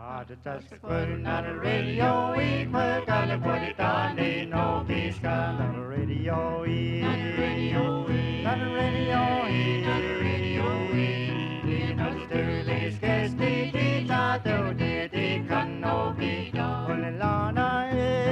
Just putting on the radio, we put on the put it on, ain't no peace on the radio, on the radio, on the radio, on the radio, in Australia's case, the kids are doing it, they can no be done. On the lana,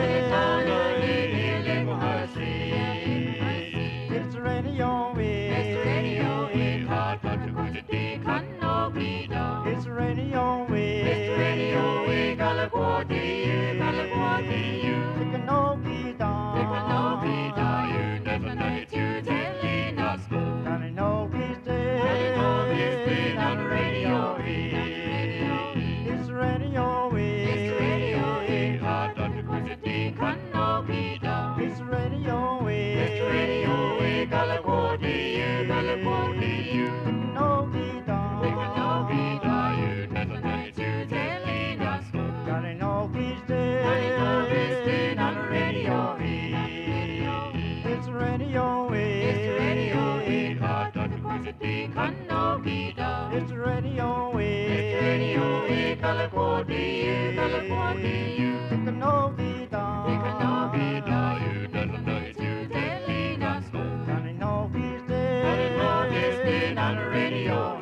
it's radio, it's radio, hard but to go to the can no be done. It's radio, it's radio, Galaguati, you can no be done. You can no be done, you never know it, you telling us. Can I know he's dead? Can I know he's dead on the radio? It's radio, it's radio, hard but to go to the can no be done. It's radio, Galaguati, you can no be done. You can no be done, you never know it, you telling us. Can I know he's dead? Can I know he's dead on the radio? It's radio, hard but to go to the can no be done. It's radio, Galaguati, you can no be done. You can no be done, you never know it, you telling us. Can I know he's dead? Can I know he's dead on the radio?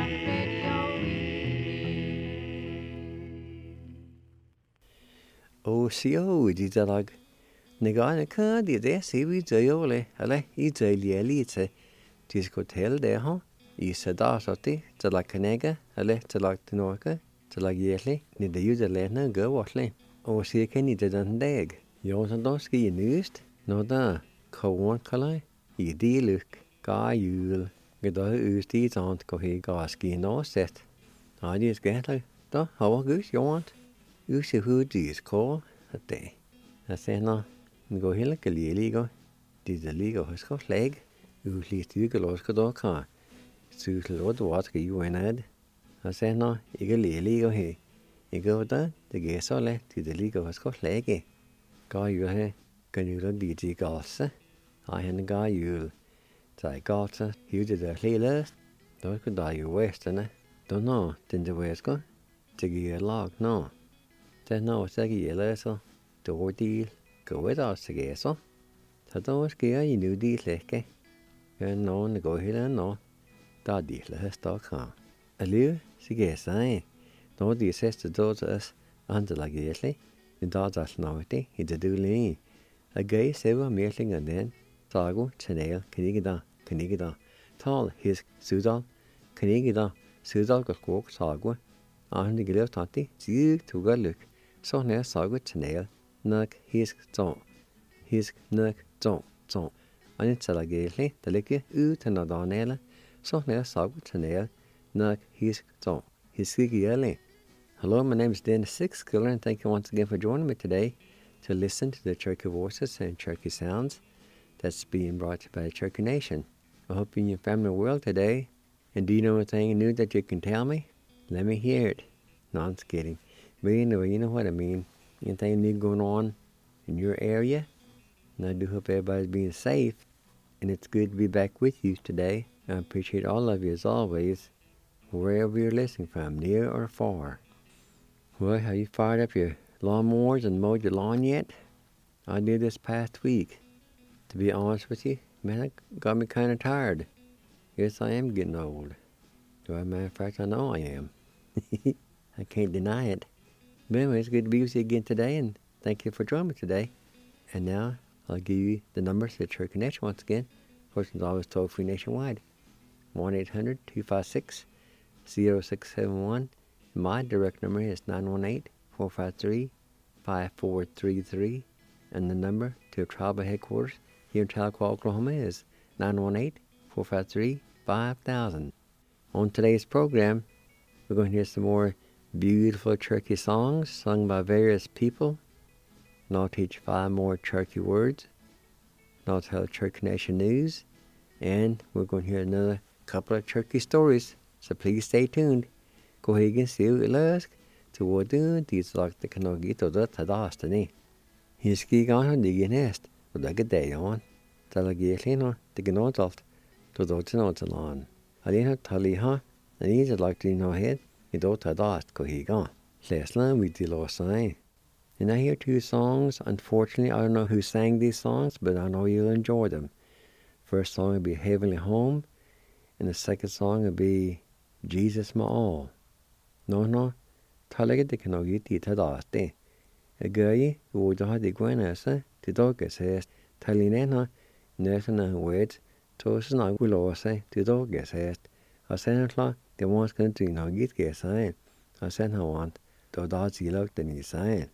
O sio di dalag. Nagana ka di de si vi jayole ale I jayli te diskotel de ha I sada soti tala kanega ale tala tinoka tala yeli ni de yude lena go watle. O si ke ni de dan dag. Yo san doski nust no da kawon kala I di luk ga yul geda usti tant ko he gaski no set. Adi is getla da how gus you want. You see who is called a day. I say no. Go hele kalili go. Did the league of his leg. You least you go lost go car. So Lord what you went ad. I say no. You go he. You go da. The guess all let to the league of his leg. Guy you he. Can you look the goss? I had a guy you. I got you did a clear. Don't could die you western. Don't know. Didn't the west go. To get a log no. Then no, it's like a little door deal. Go with us together. So, don't scare you new deal, like and no, the go here and no. That deal, let's talk on. A little, she gets I. No, the sister does us under like yearly. The dogs are snouty, it's a dooley. A gay silver milking and then, Sago, Chanel, Canigida. Tall, his Sudal, Canigida, Sudal got cook, Sago. And the girl tati, see to go look. So near Sago Chanel, Nug his zone. His nug zone. And it's a gayly, the licky, and a donella. So near Sago Chanel, Nug his zone. His skiggy. Hello, my name is Dan Six Killer, and thank you once again for joining me today to listen to the Cherokee voices and Cherokee sounds that's being brought to you by the Cherokee Nation. I hope you and your family are well today. And do you know anything new that you can tell me? Let me hear it. No, I'm just kidding. But you know what I mean. Anything new going on in your area? And I do hope everybody's being safe. And it's good to be back with you today. I appreciate all of you as always, wherever you're listening from, near or far. Well, have you fired up your lawnmowers and mowed your lawn yet? I did this past week. To be honest with you, man, it got me kind of tired. Yes, I am getting old. As a matter of fact, I know I am. I can't deny it. But anyway, it's good to be with you again today, and thank you for joining me today. And now, I'll give you the numbers to the Cherokee Nation once again. First one's always toll-free nationwide. 1-800-256-0671. My direct number is 918-453-5433. And the number to tribal headquarters here in Tahlequah, Oklahoma is 918-453-5000. On today's program, we're going to hear some more beautiful Cherokee songs sung by various people. And I'll teach 5 more Cherokee words. And I'll tell Cherokee Nation news. And we're going to hear another couple of Cherokee stories. So please stay tuned. Go ahead and see what lusk to what do these like the Kanogito that Tadastani. He's ski on the nest with a good day on. Talagiano, the Gnodalt, to the Tinotalan. I didn't tell you, and he's like to know head. You don't have asked go he gone. Last night we did last night. And I hear two songs. Unfortunately, I don't know who sang these songs, but I know you'll enjoy them. First song will be Heavenly Home, and the second song will be Jesus My All. No, talaga de can get it at all. A guy who would have the guanasa, the dog says, Talinena, Nathan and Wade, Tosin I will also say, the dog says, I sent her the one's going to know get guess I sent her want, the dog's he looked and he sang.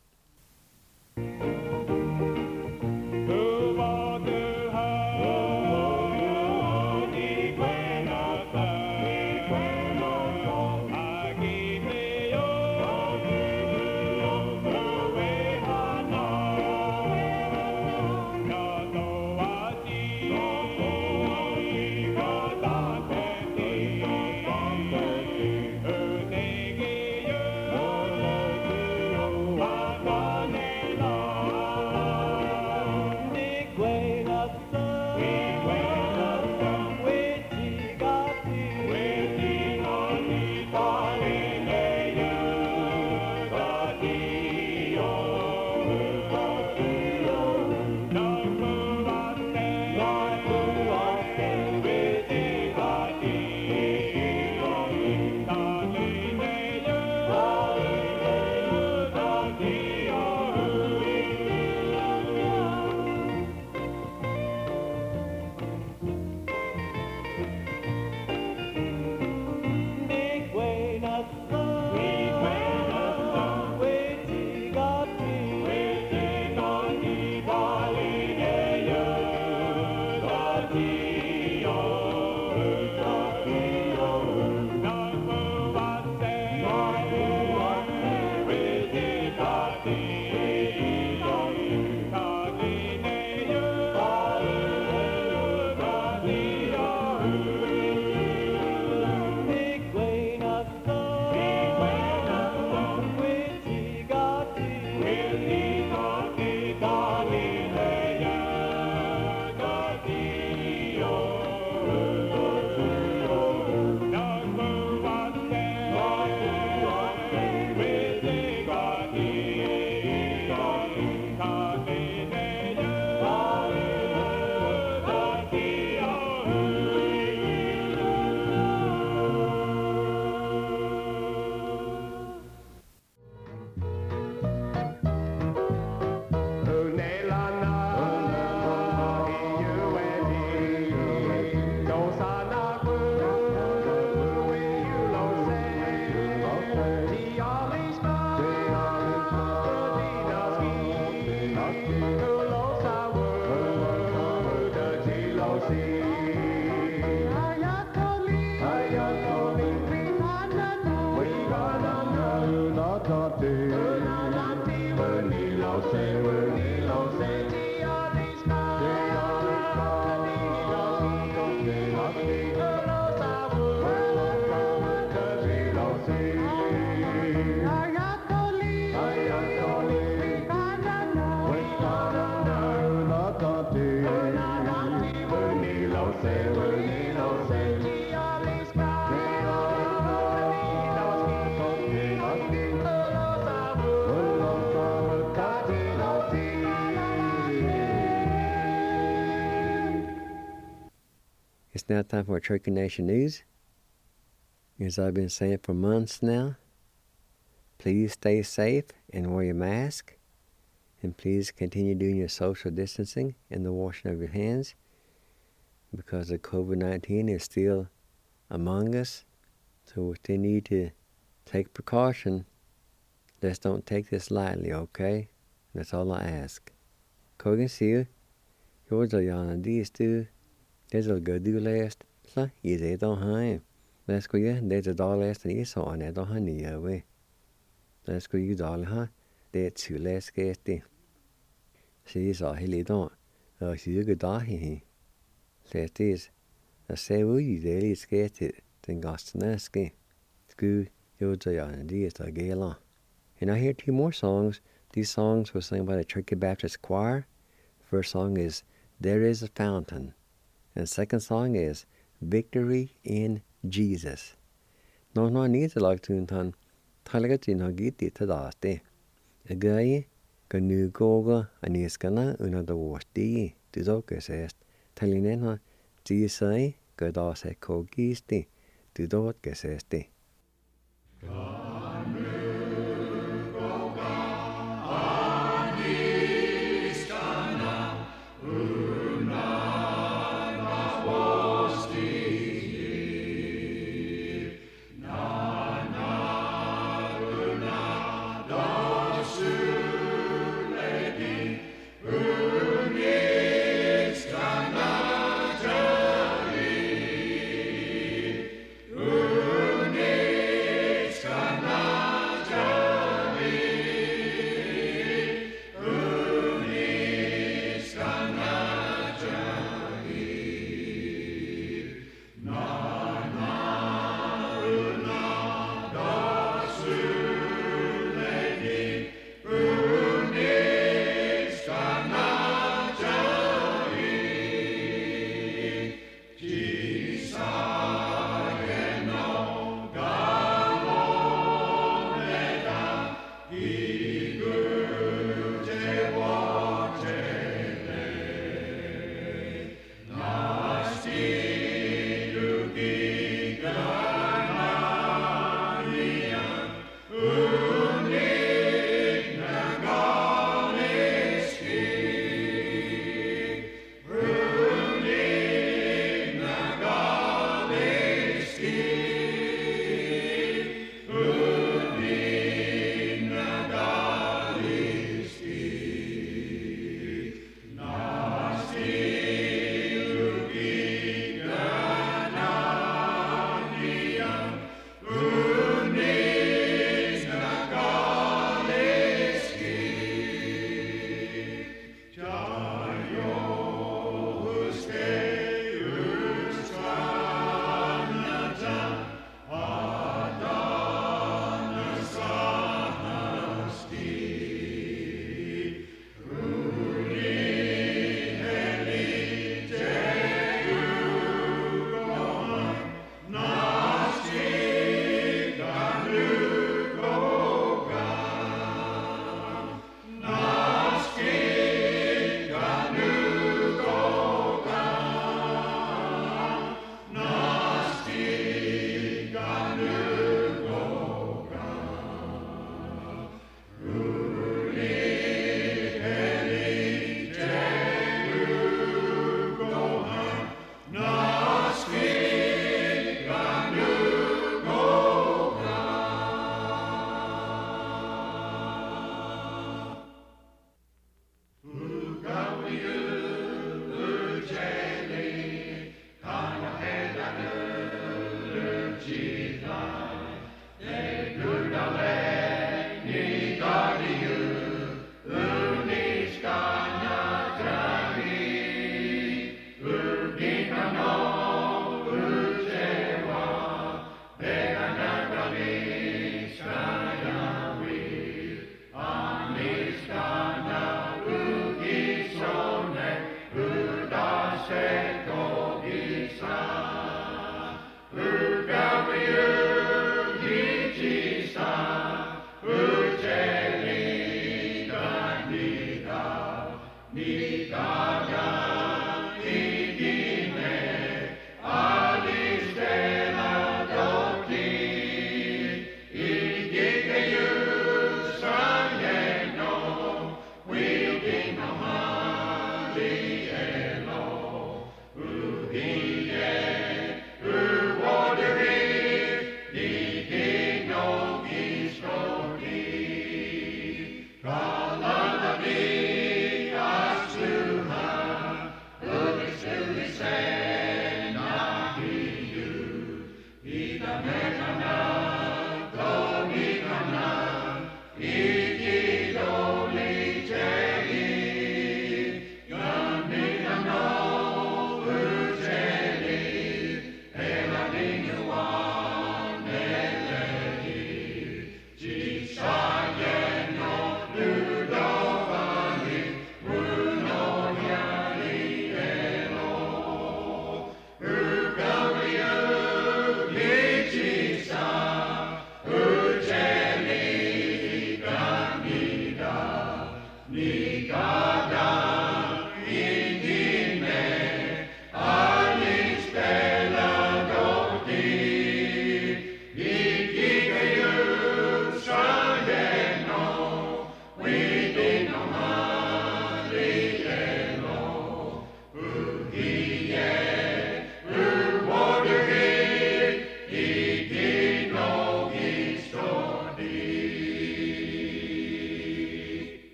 It's now time for Cherokee Nation News. As I've been saying for months now, please stay safe and wear your mask. And please continue doing your social distancing and the washing of your hands, because the COVID-19 is still among us. So we still need to take precaution. Let's don't take this lightly, okay? That's all I ask. Kogan sier, Georgia Yana these two. There's a good do last. So, you say don't have. Let's go, yeah, there's a dollar last and you saw on that, don't have any away. Let's go, you dollar, huh? That's two last gas day. See, so he don't. She's a good dog, he. Last is, I say, will you daily skate it? Then got to naski. School, Georgia Yana these are gay long. And I hear two more songs. These songs were sung by the Cherokee Baptist Choir. First song is There Is a Fountain. And the second song is Victory in Jesus. No need to like to ton halagati no giti tadaste. Agai kanugoga aniskana unadawasti tizoke sest. Talinena tisai kadase kogisti tidot kesesti.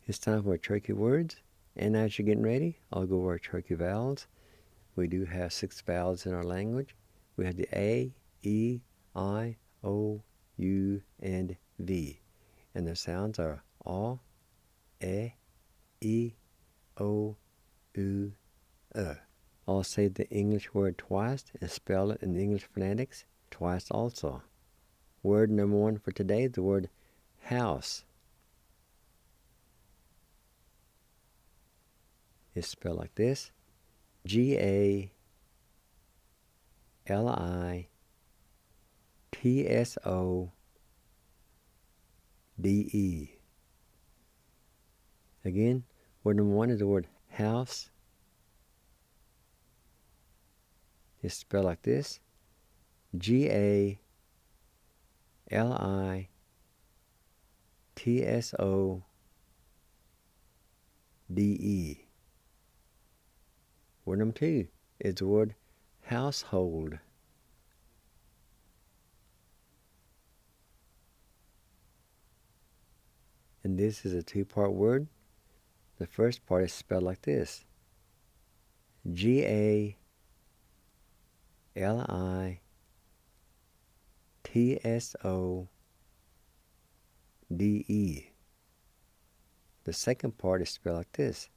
It's time for our turkey words. And as you're getting ready, I'll go over our turkey vowels. We do have 6 vowels in our language. We have the A, E, I, O, U, and V. And the sounds are A, E, O, U, I'll say the English word twice and spell it in the English phonetics twice also. Word number 1 for today is the word house. It's spelled like this: G-A-L-I-T-S-O-D-E. Again, word number 1 is the word house. It's spelled like this: G-A-L-I-T-S-O-D-E. Word number 2 is the word household. And this is a 2-part word. The first part is spelled like this: G-A-L-I-T-S-O-D-E. The second part is spelled like this: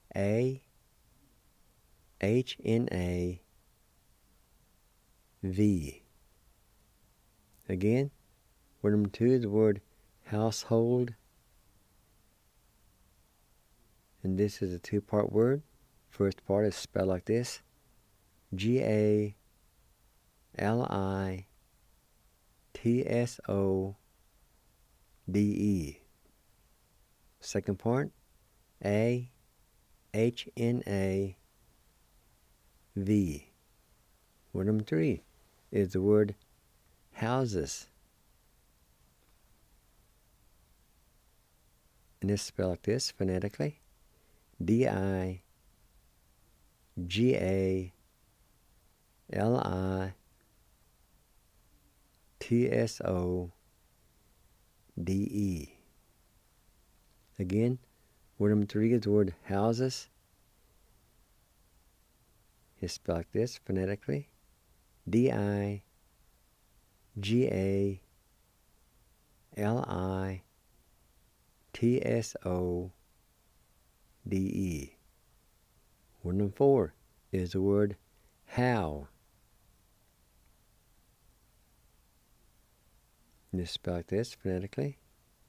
A-H-N-A-V. Again, word number 2 is the word household. And this is a 2-part word. First part is spelled like this: G-A-L-I-T-S-O-D-E. Second part, A-H-N-A-V. Word number 3 is the word houses. And it's spelled like this phonetically: D-I-G-A-L-I-T-S-O-D-E. Again, word number 3 is the word houses. It's spelled like this phonetically: D-I-G-A-L-I-T-S-O-D-E. Word number 4 is the word how. And it's spelled like this phonetically: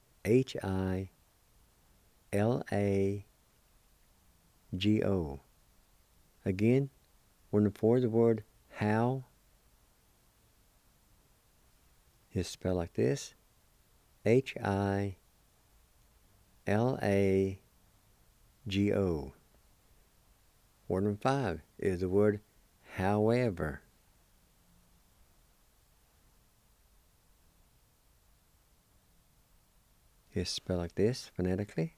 H-I-L-A-G-O. Again, word number 4 is the word how. It's spelled like this: H-I-L-A-G-O. Word number 5 is the word however. It's spelled like this phonetically: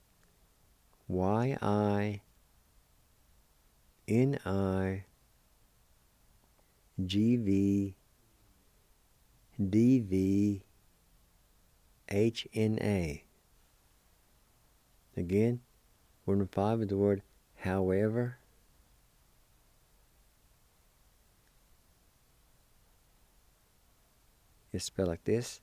Y-I-N-I-G-V-D-V-H-N-A. Again, word number 5 is the word however. It's spelled like this: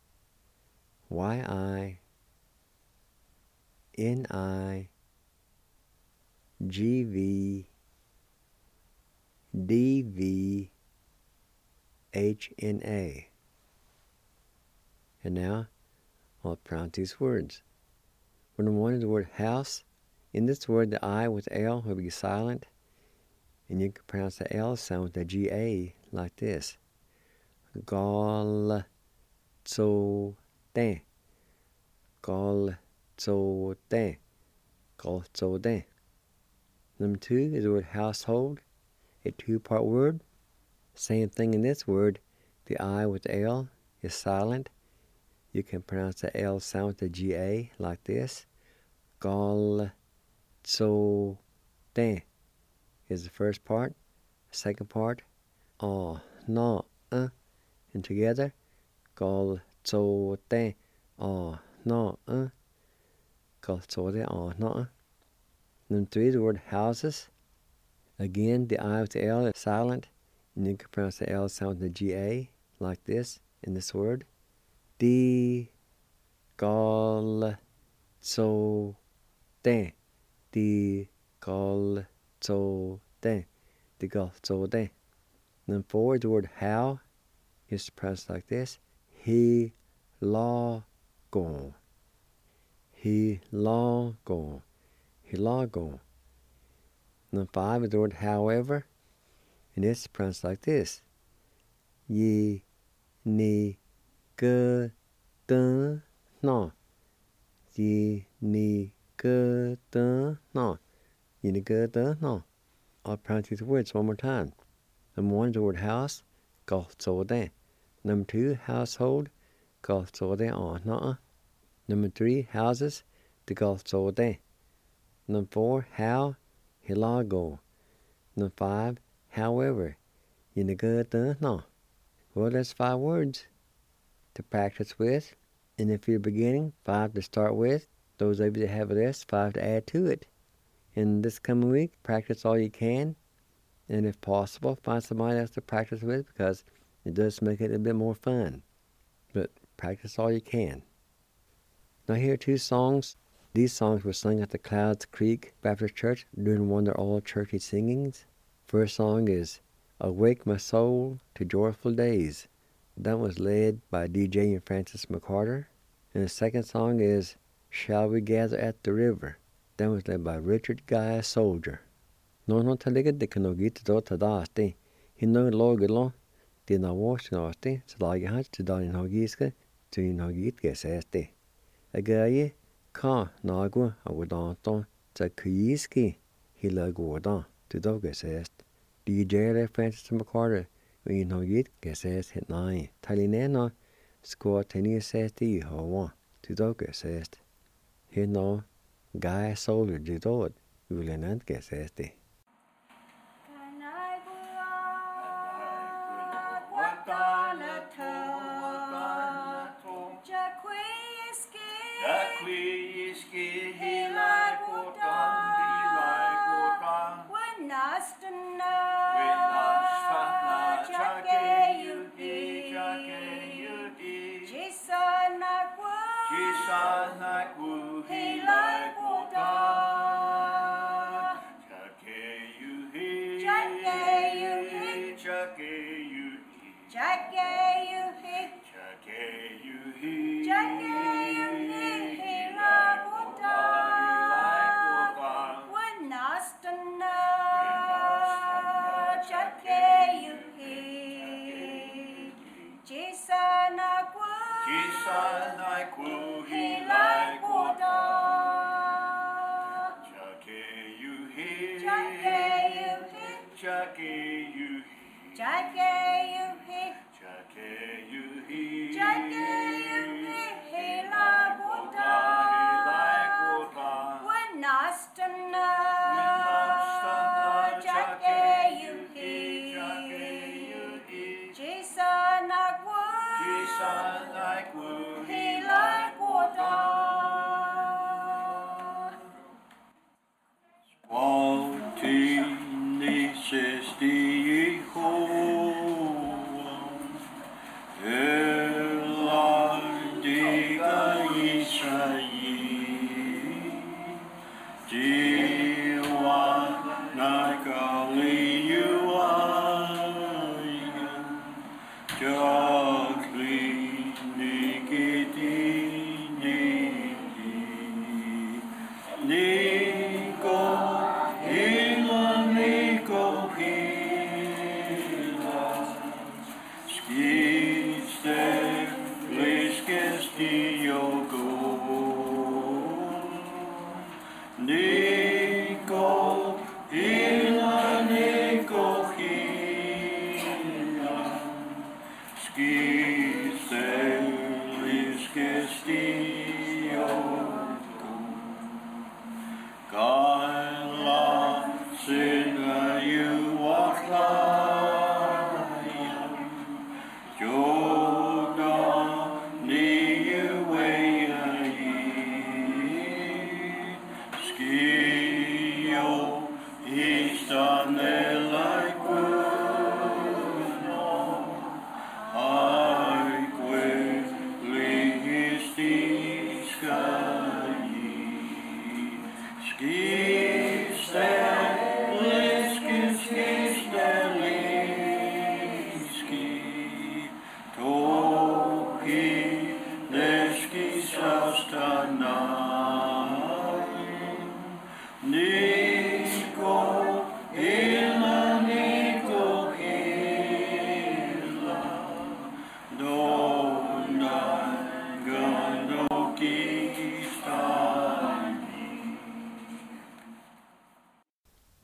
Y-I-N-I-G-V-D-V-H-N-A. And now, I'll pronounce these words. Word number 1 is the word house. In this word, the I with L will be silent. And you can pronounce the L sound with the G-A like this: Gol-zo-den. Gol-zo-den. Gol-zo-den. Number 2 is the word household, a 2-part word. Same thing in this word. The I with the L is silent. You can pronounce the L sound with the G-A like this: Gol-zo-den is the first part. Second part, no, and together, Gol-zo-den, no, Gol-zo-den, no. Number 3, the word houses. Again, the I with the L is silent, and you can pronounce the L sound with the GA, like this, in this word. Di, gal, so, den. Di, gal, so, den. Di, gal, so, den. Number 4, the word how is pronounced like this. He, la, gon. He, la, gon. He, la, gon. Number 5 is the word however, and it's pronounced like this. Ye, ni, ge, dun, no. Ye, ni, ge, dun, no. Ye, ni, ge, dun, no. I'll pronounce these words one more time. Number 1 is the word house, golf, so, den. Number 2, household, golf, so, den, no. Number 3, houses, the golf, so, den. Number 4, how, hilago. Number 5, however, no. Well, that's 5 words to practice with. And if you're beginning, 5 to start with. Those of you that have less, 5 to add to it. And this coming week, practice all you can. And if possible, find somebody else to practice with, because it does make it a bit more fun. But practice all you can. Now here are 2 songs. These songs were sung at the Clouds Creek Baptist Church during one of their all-churchy singings. First song is Awake My Soul to Joyful Days. That was led by DJ and Francis McCarter. And the second song is Shall We Gather at the River. That was led by Richard Guy Soldier. No taliga de kanogit do tadaste. Hino logelo de na washnaste, slagi hat to dan hogiska to inogit geseste. Agaye ka nagwa awadanton ta kuyiski hilagodan to dogesest. DJ Francis McCarter inogit gesest hit 9. Talinena score tenisesti hawa to dogesest. Hino Guy Soldier de dod ulenant gesesti.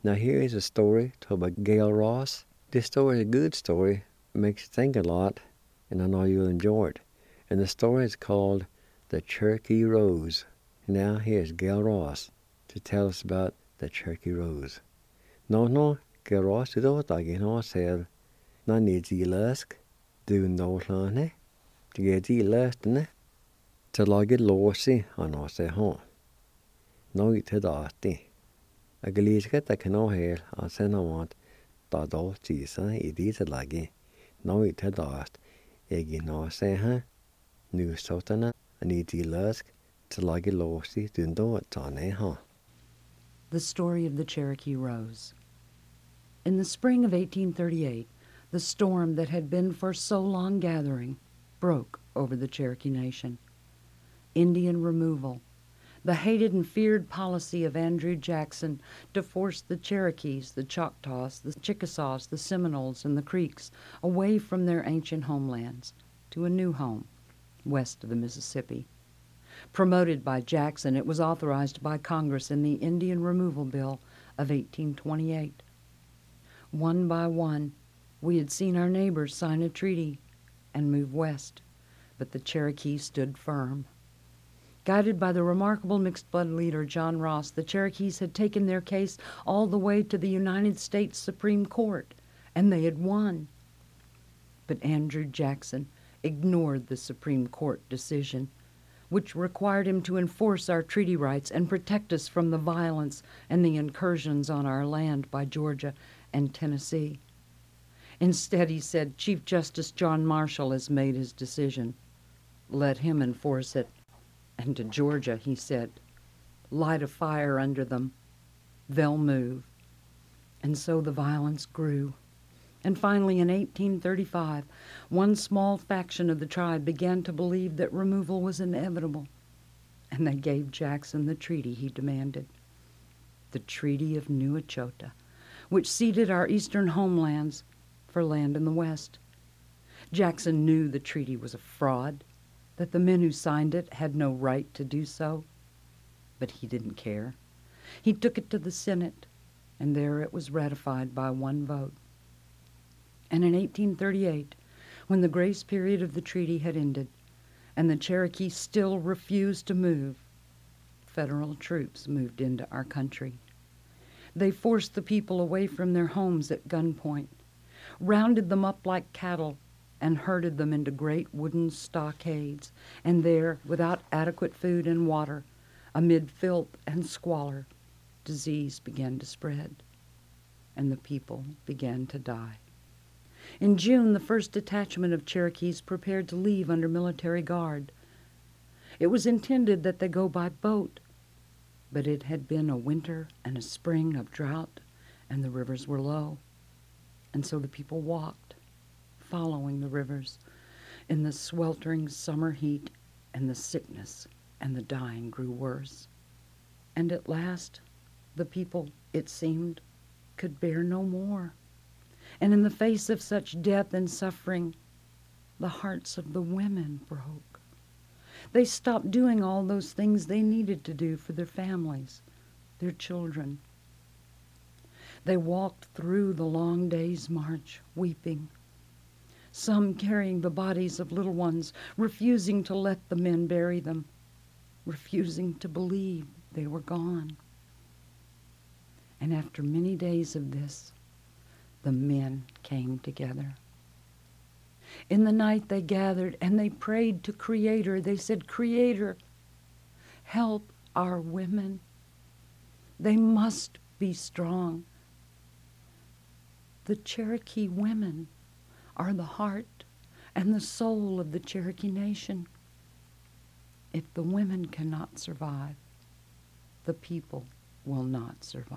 Now here is a story told by Gail Ross. This story is a good story. It makes you think a lot, and I know you'll enjoy it. And the story is called The Cherokee Rose. Now here's Gail Ross to tell us about the Cherokee Rose. No, Gail Ross, du vet ikke nå ser når ni løsk, du nå slåne, du er løstene, til lage låsi han har seg hånd. Nå til dati. Jeg liker at jeg kan nå her, at sen har man da tisa i disse lage. Nå til dat, jeg nå seg her, nu såtene, ni løsk, til lage låsi, du nå ta ned hånd. The story of the Cherokee Rose. In the spring of 1838, the storm that had been for so long gathering broke over the Cherokee Nation. Indian removal, the hated and feared policy of Andrew Jackson to force the Cherokees, the Choctaws, the Chickasaws, the Seminoles, and the Creeks away from their ancient homelands to a new home west of the Mississippi. Promoted by Jackson, it was authorized by Congress in the Indian Removal Bill of 1828. One by one, we had seen our neighbors sign a treaty and move west, but the Cherokee stood firm. Guided by the remarkable mixed-blood leader John Ross, the Cherokees had taken their case all the way to the United States Supreme Court, and they had won. But Andrew Jackson ignored the Supreme Court decision, which required him to enforce our treaty rights and protect us from the violence and the incursions on our land by Georgia and Tennessee. Instead, he said, Chief Justice John Marshall has made his decision. Let him enforce it. And to Georgia, he said, light a fire under them. They'll move. And so the violence grew. And finally, in 1835, one small faction of the tribe began to believe that removal was inevitable, and they gave Jackson the treaty he demanded, the Treaty of New Echota, which ceded our eastern homelands for land in the west. Jackson knew the treaty was a fraud, that the men who signed it had no right to do so, but he didn't care. He took it to the Senate, and there it was ratified by one vote. And in 1838, when the grace period of the treaty had ended and the Cherokee still refused to move, federal troops moved into our country. They forced the people away from their homes at gunpoint, rounded them up like cattle, and herded them into great wooden stockades, and there, without adequate food and water, amid filth and squalor, disease began to spread, and the people began to die. In June, the first detachment of Cherokees prepared to leave under military guard. It was intended that they go by boat, but it had been a winter and a spring of drought, and the rivers were low. And so the people walked, following the rivers, in the sweltering summer heat, and the sickness and the dying grew worse. And at last, the people, it seemed, could bear no more. And in the face of such death and suffering, the hearts of the women broke. They stopped doing all those things they needed to do for their families, their children. They walked through the long day's march, weeping, some carrying the bodies of little ones, refusing to let the men bury them, refusing to believe they were gone. And after many days of this, the men came together. In the night they gathered and they prayed to Creator. They said, Creator, help our women. They must be strong. The Cherokee women are the heart and the soul of the Cherokee Nation. If the women cannot survive, the people will not survive.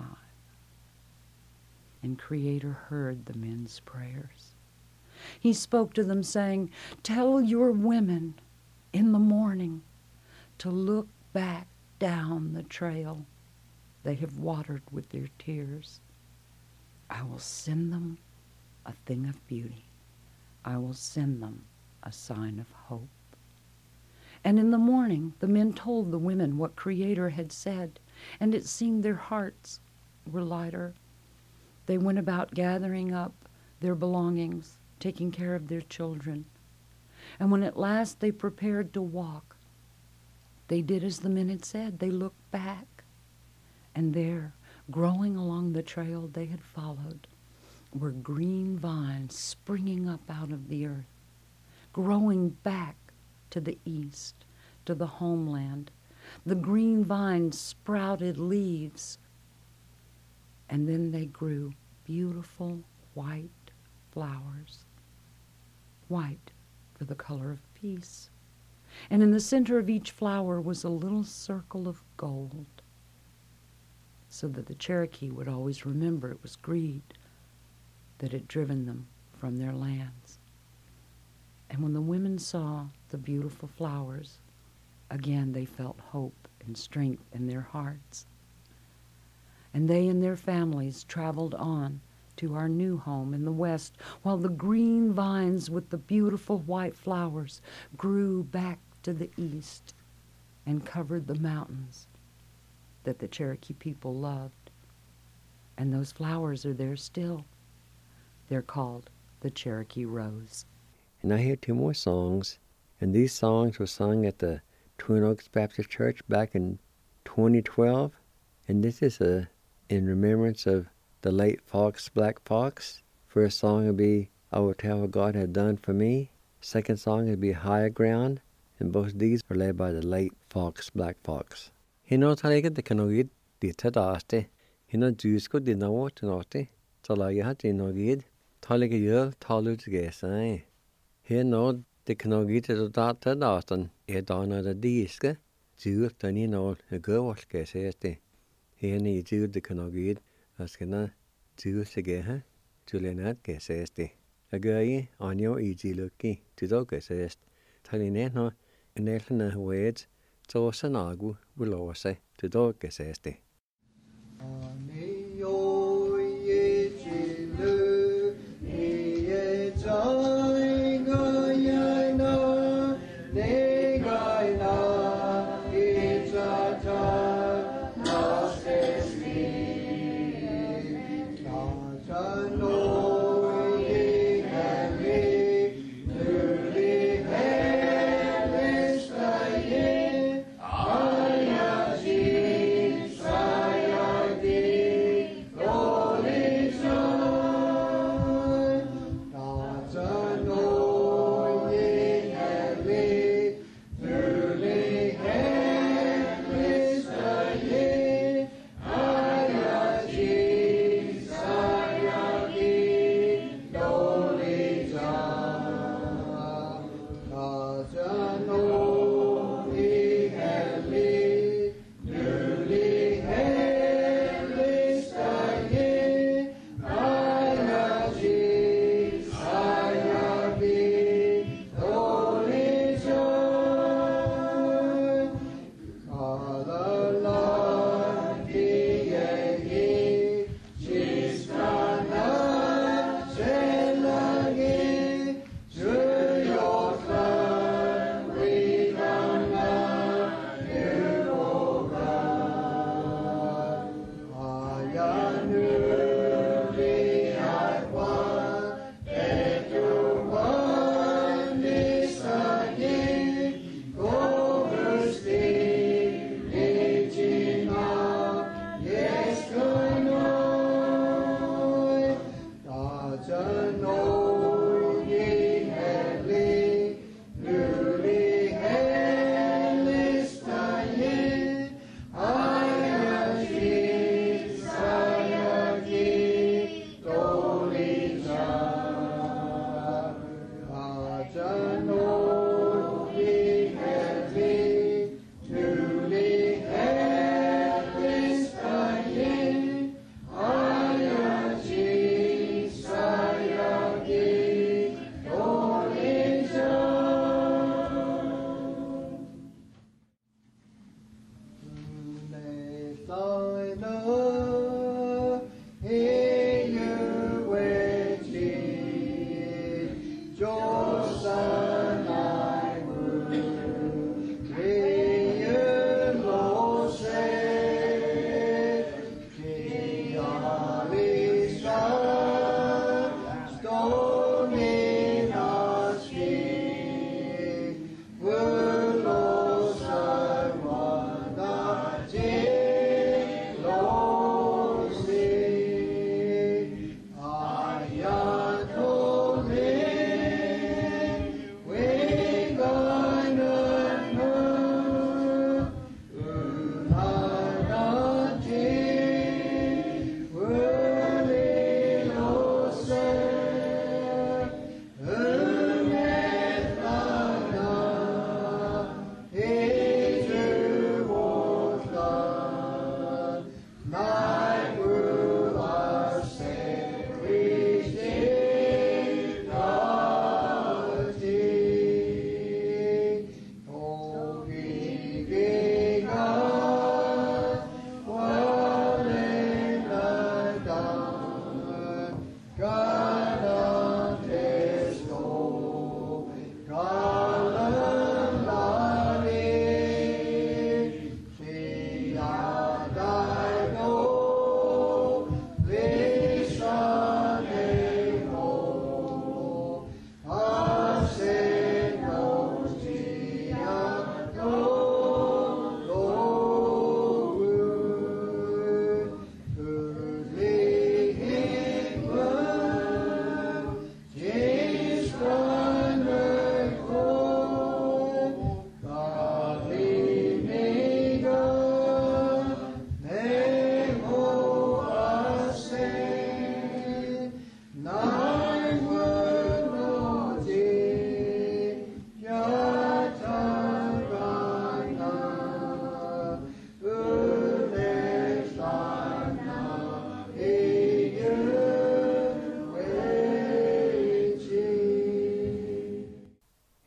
And Creator heard the men's prayers. He spoke to them saying, tell your women in the morning to look back down the trail they have watered with their tears. I will send them a thing of beauty. I will send them a sign of hope. And in the morning, the men told the women what Creator had said, and it seemed their hearts were lighter They went about gathering up their belongings, taking care of their children. And when at last they prepared to walk, they did as the men had said. They looked back, and there, growing along the trail they had followed, were green vines springing up out of the earth, growing back to the east, to the homeland. The green vines sprouted leaves, and then they grew beautiful white flowers, white for the color of peace. And in the center of each flower was a little circle of gold, so that the Cherokee would always remember it was greed that had driven them from their lands. And when the women saw the beautiful flowers, again they felt hope and strength in their hearts. And they and their families traveled on to our new home in the west, while the green vines with the beautiful white flowers grew back to the east and covered the mountains that the Cherokee people loved. And those flowers are there still. They're called the Cherokee Rose. And I hear two more songs, and these songs were sung at the Twin Oaks Baptist Church back in 2012, and this is in remembrance of the late Fox, Black Fox. First song would be I Will Tell What God Had Done For Me. Second song would be Higher Ground, and both these are led by the late Fox, Black Fox. Hino talega de kanogid di tadaste, hino jusko di nawo tanote, talaya di nogid, talega yul talu tgesai. Hino de kanogid tadastan, dana da diske, jul tani no gawal geseste. Hino jul de kanogid, askena jul segeha, julenat geseste. Agayi anyo ijiluki, tudo gesest, taline no, enelna weds, Tawasanagu Wilawase to dog geseste. Ayah,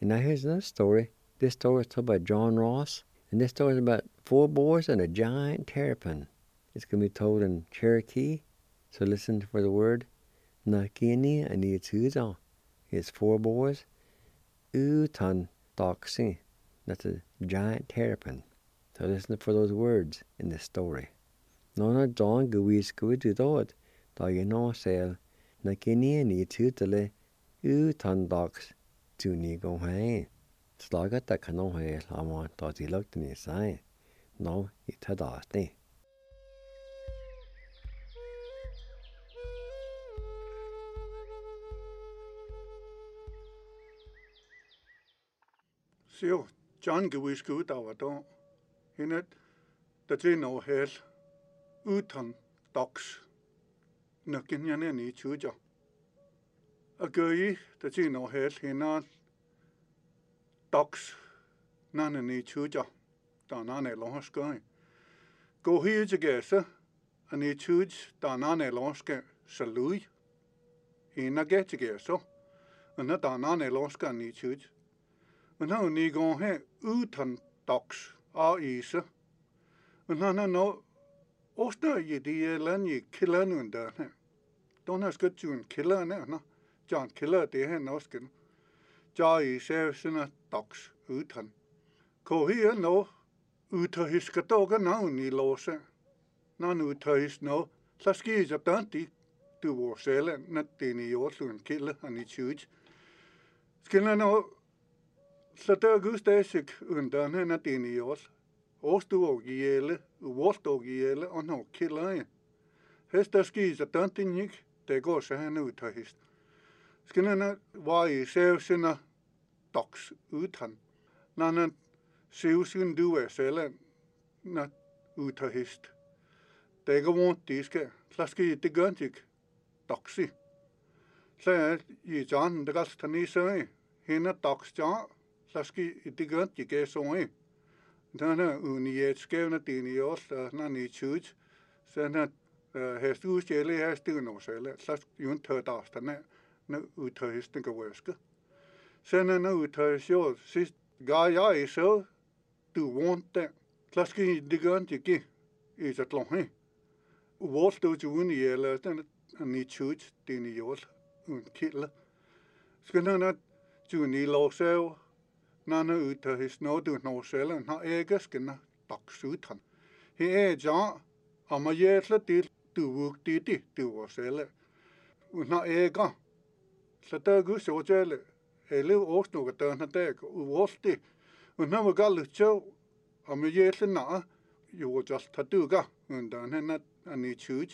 now here's another story. This story is told by John Ross, and this story is about 4 boys and a giant terrapin. It's going to be told in Cherokee, so listen for the word. Nakini ani tuja. It's 4 boys. Utan doxi. That's a giant terrapin. So listen for those words in this story. Nona John Guis Guidudod, Dagino Sel, Nakini ani tutale, Utan dox, Tuni go hang. Slagat the canoe, I want that he looked in his eye. No, it had asked me. So, John Gewis good our don't. In it, that we know hell, Utan docs, Nakin any chuja. A gui that we know hell, in docs, none any chuja, Danane launch going. Go here to guess, and he chuj, Danane launch salui. He na get to guess so, and not Danane launch can he chuj. And now ni go he utan docs are easy. And now no Osta ye len ye killer nun there. Don't ask good to killer no. John killer de hen oskin. Jai serves in a docs utan. Ko here no uta his katoga now ni lose. None uta his no. Saski is a tanti to war sell and not any yosun killer and it's huge. Skinner no. Slata gustasik undan hen at in yours. Ostu og jele, volt og jele, og no killer. Hesta skis at dantinik, det går så hen ut af hist. Skinna var I sevsina doks utan. Nana sevsin du er selv na ut af hist. Det går vondt de skal. Slaski det gøntik doksi. Så I John det galt tani så hende doks John. Slaski det gøntik er så Dana uniet skævne dine i os, der ni tjud. Sådan hast udstjæle hast det no selv. Slas jun tødasterne nu udtøsten gøske. Sådan nu udtøs jo sidst gav jeg så du vant Slaski det gøntik i så langt. Volt du jun i eller den ni tjud dine i os un kille. Skal jun i låse Nana ut his no do no sell and ha egeskin docs utan. He ja ama yetle til du work diti du was sell. Una ega. Slata gus ojele. Ele osno gatan dag uvolti. Una magal cho ama yetle na you just taduga undan henat ani chuj.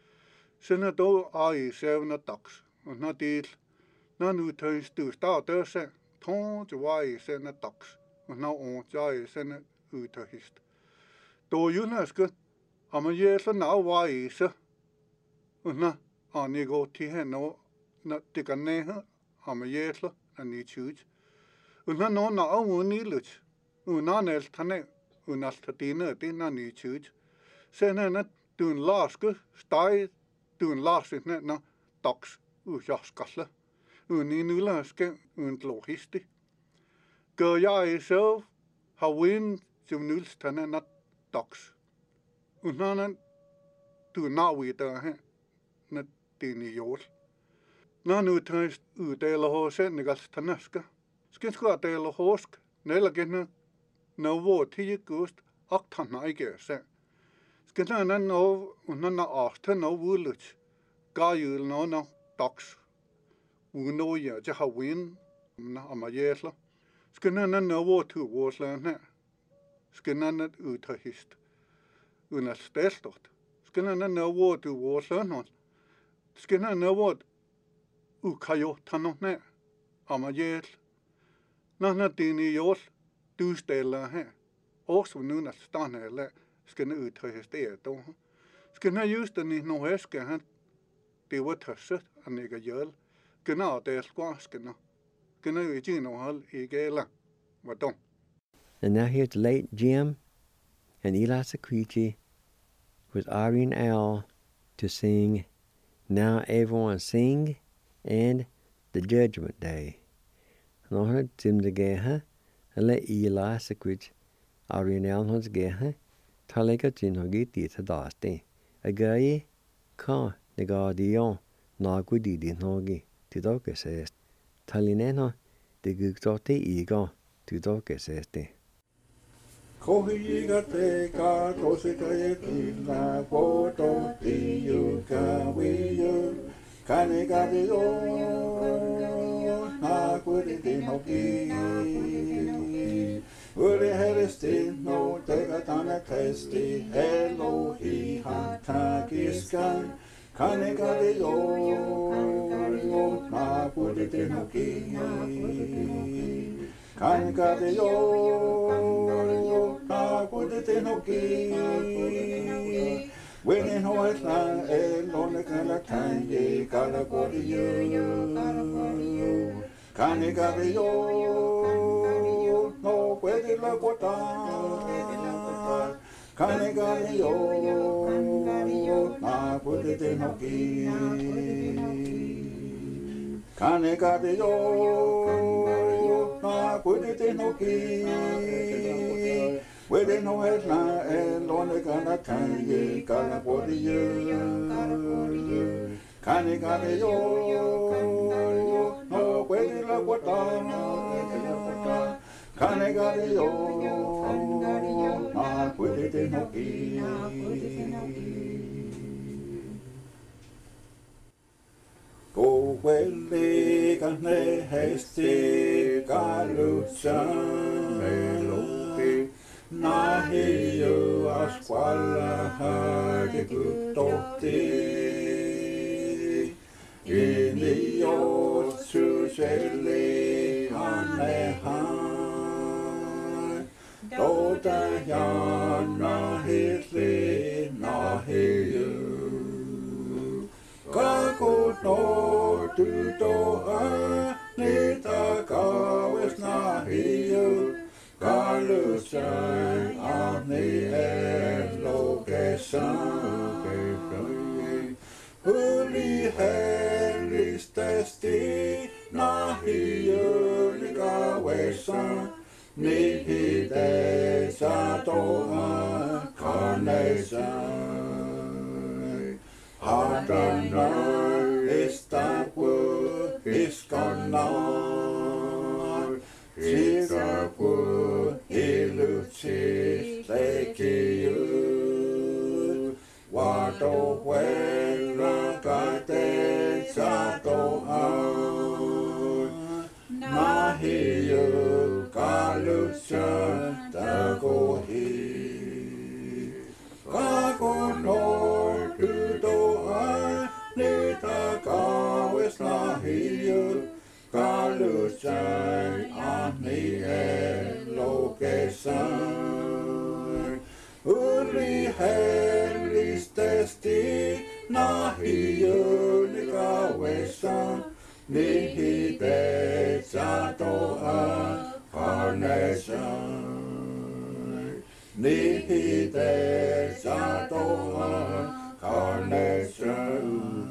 Sena do ai sevna docs. Una til nanu tøys du starter se. Ton til vej sende doks, og nå on jeg sende ud af hist. Do junaske, om man jæsler nå vej så, og nå an jeg går til hen nå det kan næhe, om man jæsler an I tjud. Og nå unilut, og nå nælt han og nælt dine den an I tjud. Sende du en laske steg, du en laske nå doks ujaskalle. Uni nulaske un logisti. Gør jeg så har win som nulstande nat doks. Unanan du nawi der her nat dine jord. Nå nu tøst uddeler hos endegas tanaska. Skal sgu deler hosk nelagen no hvor til gust aktan ikke se. Skal nan no unana aften no wulut. Gajul no doks. Unojaจะหาวินนะอามาเยสละสกินนั้นเนวทูวอสแล้วนะสกินนั้นอุทหิสต์อุนัสเตสต์สกินนั้นเนวทูวอสแล้วนะสกินนั้นเนวอุขยอทันนะอามาเยสนั่นตีนิยอสดูสเตลฮะโอสนุนัสตานเละสกินอุทหิสต์เอตัวสกินนั้นยูสต์นี่โนเฮสกันฮะตีวัตถุสอันนี้ก็เยอะGenau, der Squashkina. Genau, ich know hall, Igela. What don't? And now here's the late Jim and Eli Sequiti with Irene Owl to sing Now Everyone Sing and The Judgment Day. nó chim de geha ale I la sequit arinel hons geha talega jin hogi ti ta daste agai ka negadion na gudi di nogi ti do que se talineno de guktote igo ti do que se Kohi ga te ka tose ka e tina poto ti yu ka wiyu kane ka te o na kuri te hoki uri heristi no te ka tana testi Elohi hata kiskan kane ka te o na kuri te hoki kane ka te o na kuri te hoki Wene hoa la e lona kala kanye kala kori yu Kane kare yo no puede la kota Kane kare yo na puede te hoki Kane kare yo na puede te hoki Wede no es la en donde gana kanye gana kori yu Kane kare yo no puede la kota Kane kare yo na puede te hoki Go wele kane hesti kaluchan Elohi Nahi yu asquala hage gutoti Ini yo suseli anehan Doda ya nahi li nahi yu Kaku no tutoa Nita kawes nahi yu Kalusai ani elokesan Huli helis testi nahi yuli kawesan Nihi te satoa kanesan Adonai istaku iskanar Sikaku ilucis lekiu Wato huela kate sato Nahi yu kalusa takohi Kako no tutoa Nita kawes nahi yu Kalusai ani elokesan Uli helis testi nahi yuli kawesan Nihi te satoa kanesan Nihi te satoa kanesan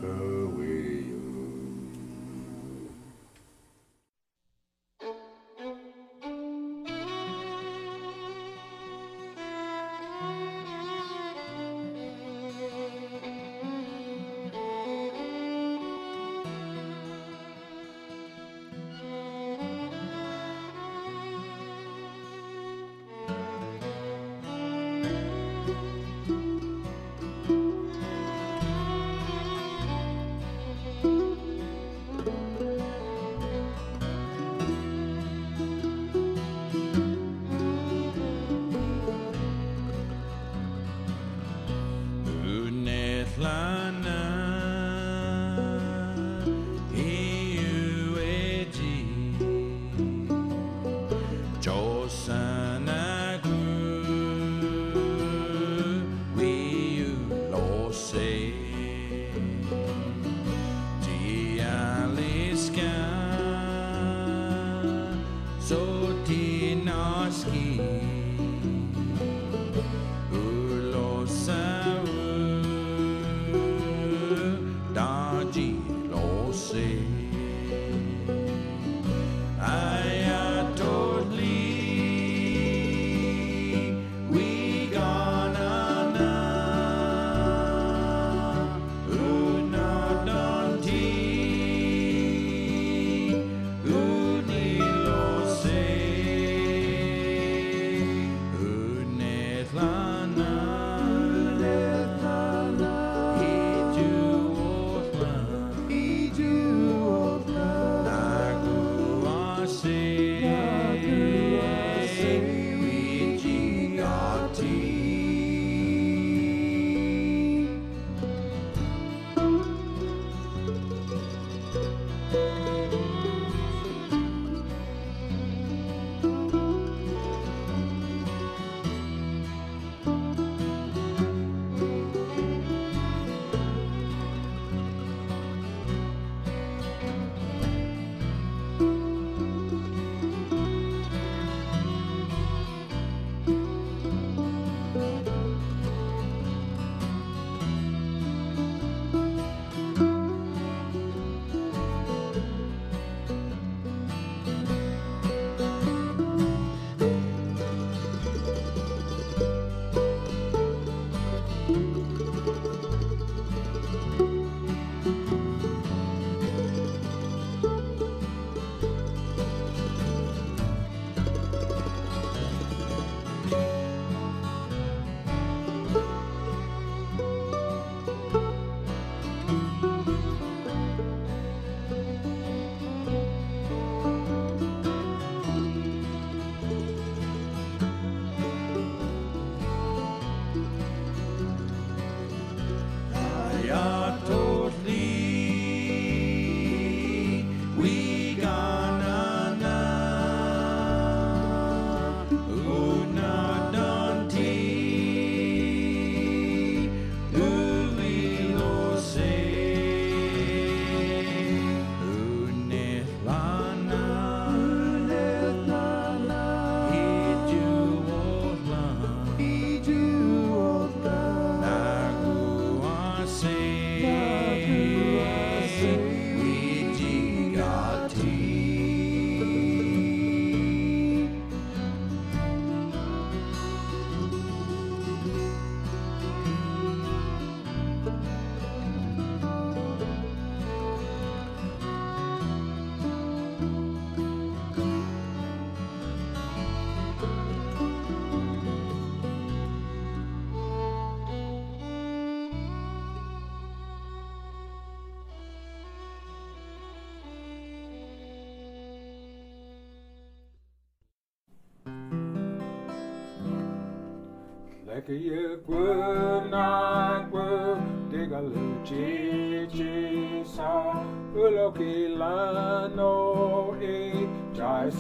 Like you would not would dig a luchi sa uloki lano e jai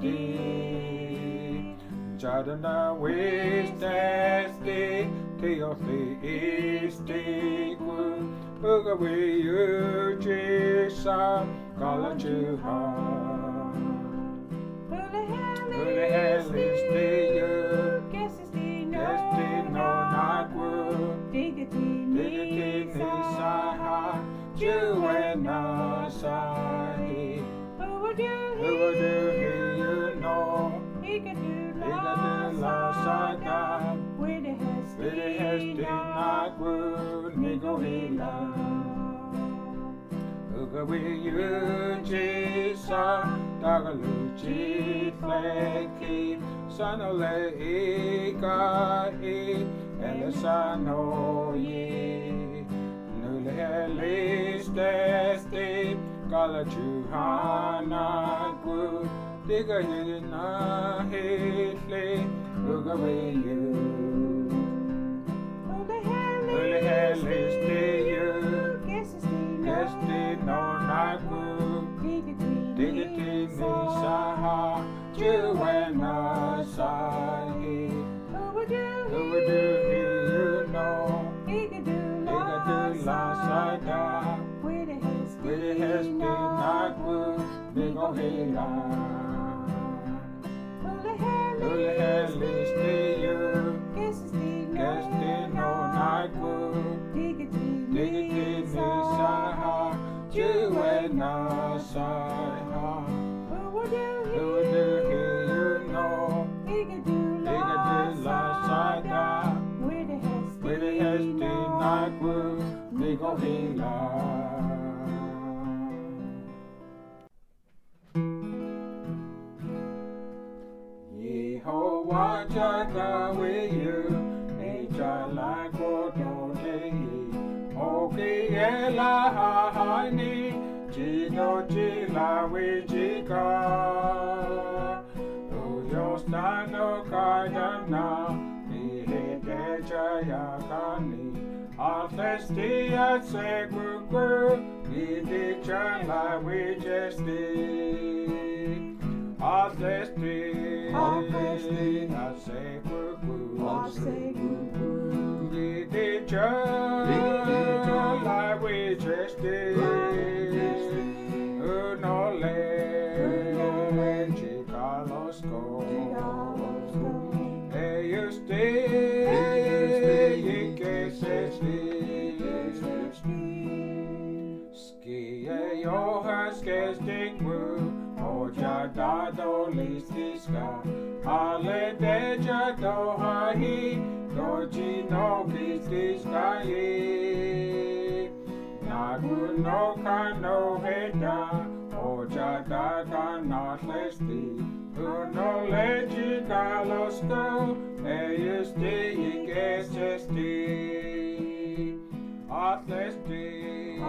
sesti jadana west esti teo esti uga we you sa kala chuha ule hell is the Diggity Saha, Juena Sahi. Who would you know? He could do la saga. With a hasty not wood, Nigo Hila. Uga we you, Jisa, Dagaluchi, Flaky, Sanole, Ika, Elisano ye Nulelis Desti Gala Juhana Gu Digga Yina Hitli Ugawe you Nulelis Diyu Gesti no Nagu Diggity Nisaha Juena Sahi Who would you know? He could do la saga. With a hasty not wood, big o hila. Ule hell is the you. Guess no night wood. Diggity saha. Juena saha. Who would you know? He could do la saga. With a hasty night wood, Nigo Hila. Yehovah Jaga with you, nature like Odone. Oki Ela Hani, Chino Chila Wijika. Yostano Kayana. Jayakani, Althesti at Seguku, Gidi Chala Wijesti, Althesti at Seguku, Gidi Chala Wijesti, Unole, Chicalosko, Eyusti. Dado listiska, ale deja dohahi, doji no listiska ye. Nagu no kano heda, oja daga not listi, uno leji galosko, eyusti ikesesti, atlesti,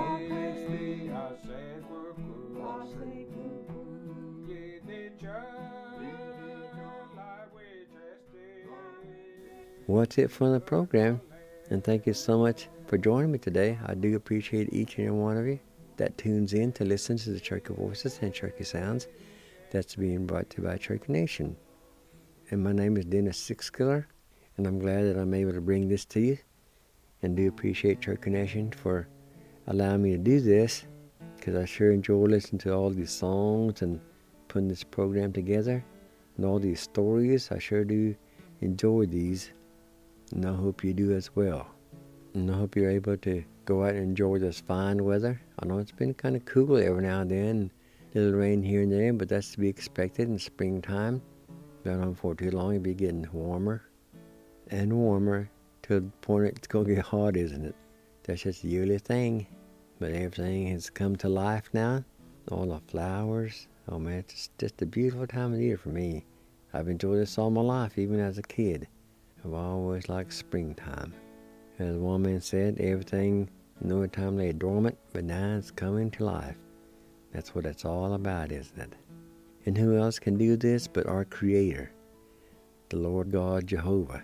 What's it for the program? And thank you so much for joining me today. I do appreciate each and every one of you that tunes in to listen to the Cherokee Voices and Cherokee Sounds that's being brought to you by Cherokee Nation. And my name is Dennis Sixkiller, and I'm glad that I'm able to bring this to you, and do appreciate Cherokee Nation for allowing me to do this, because I sure enjoy listening to all these songs and putting this program together and all these stories. I sure do enjoy these, and I hope you do as well. And I hope you're able to go out and enjoy this fine weather. I know it's been kind of cool every now and then, a little rain here and there, but that's to be expected in springtime. Not on for too long, it'll be getting warmer and warmer to the point it's going to get hot, isn't it? That's just a yearly thing. But everything has come to life now. All the flowers. Oh man, it's just a beautiful time of the year for me. I've enjoyed this all my life, even as a kid. I've always liked springtime. As one man said, everything in the time lay dormant, but now it's coming to life. That's what it's all about, isn't it? And who else can do this but our Creator, the Lord God Jehovah?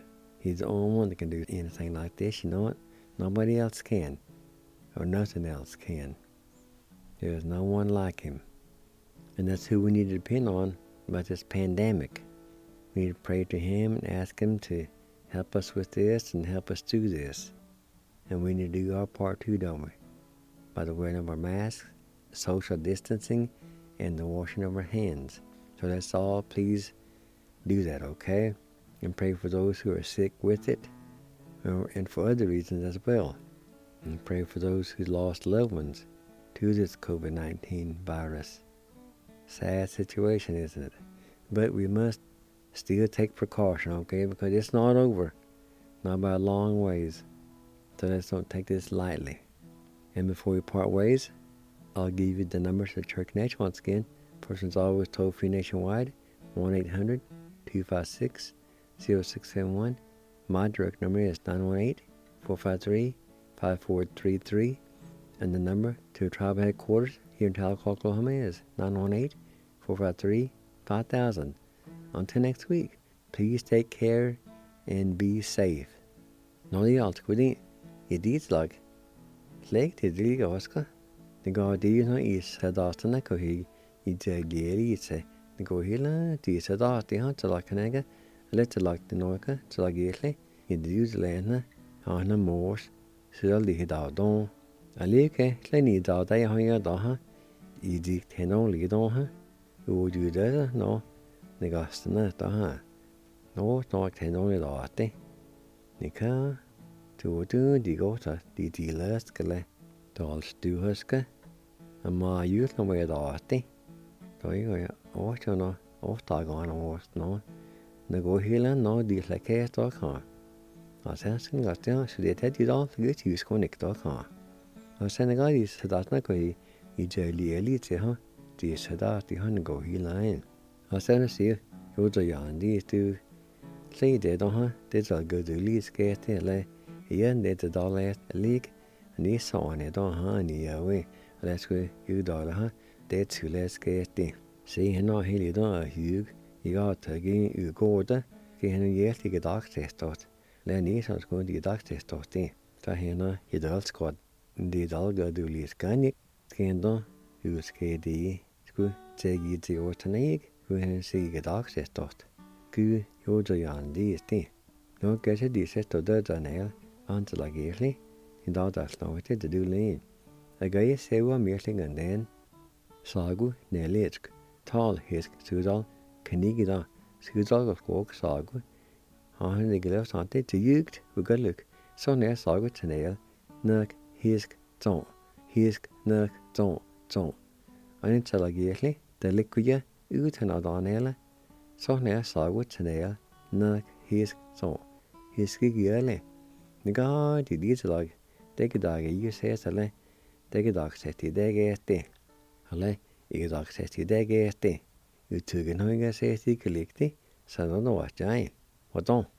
He's the only one that can do anything like this, you know it? Nobody else can, or nothing else can. There's no one like him. And that's who we need to depend on about this pandemic. We need to pray to him and ask him to help us with this and help us through this. And we need to do our part too, don't we? By the wearing of our masks, social distancing, and the washing of our hands. So let's all please do that, okay? And pray for those who are sick with it, and for other reasons as well. And pray for those who lost loved ones to this COVID-19 virus. Sad situation, isn't it? But we must still take precaution, okay? Because it's not over. Not by a long ways. So let's don't take this lightly. And before we part ways, I'll give you the numbers of Church Connection once again. Persons always toll-free nationwide, 1-800-256-0671. My direct number is 918-453-5433. And the number to tribal headquarters here in Tahlequah, Oklahoma is 918-453-5000. Until next week, please take care and be safe. Nå det alt fordi I dit lag. Slik til det også. Det går det når I sadatene kan I dagere I seg. Det går hele de sadatene har til lakenege. Eller til lagt det noe til lagere. I det utlandet har han mors. Så det da don. Alike kleni da de har jeg da. I dikt henne lige da. Og du det nå. Det gastene da. Nå nok henne da det. Nika to de går til de løskele. Dal stuhuske. Ma jut når jeg da det. Da jeg også nå åtagene vårt nå. Det går hele nå de slakker da kan. Altså sen godt ja, så det de da godt huske og ikke da kan. Og sen går de sadatene kan I jævlig til ha. De sadat de han går hele en. Og sen siger jo da ja, de du se det da ha. Det så godt lige skal til eller igjen det da lært lig. Ni sånne da ha ni jeg. Og skulle jo da ha. Det skulle skal det. Se henne hele da hygge. Jeg har taget udgårde. Det henne hjertelige dagstestet. Lad ni så skulle de dagstestet det. Så henne i dalskråd. Det dalger du lige skænding. Skal da udske det. Skulle tage i til årtene. Skulle henne sige dagstestet. Gud jo da jeg det det. Nå gør det de sætter døderne her. Antelagerlig. I dag der snart det du lægen. Jeg gør jeg sever merling end den. Sagu næletsk. Tal hesk sudal. Kanigida. Sudal og skog sagu. Han ikke lavet sådan det til jygt. Ugellyk. Sådan sagu til næl. Nøk hesk ton. Hesk nøk ton. Antelagerlig. Der ligger jeg uden at danele. Sådan sagu til næl. Nøk hesk ton. Hesk gærlig. Nega de dit lag. Det dag I ser alle. Det dag sæt I det det. Alle I dag sæt I det det. Utøgen højre sæt I kan ligge. Så nå var jeg. Hvordan?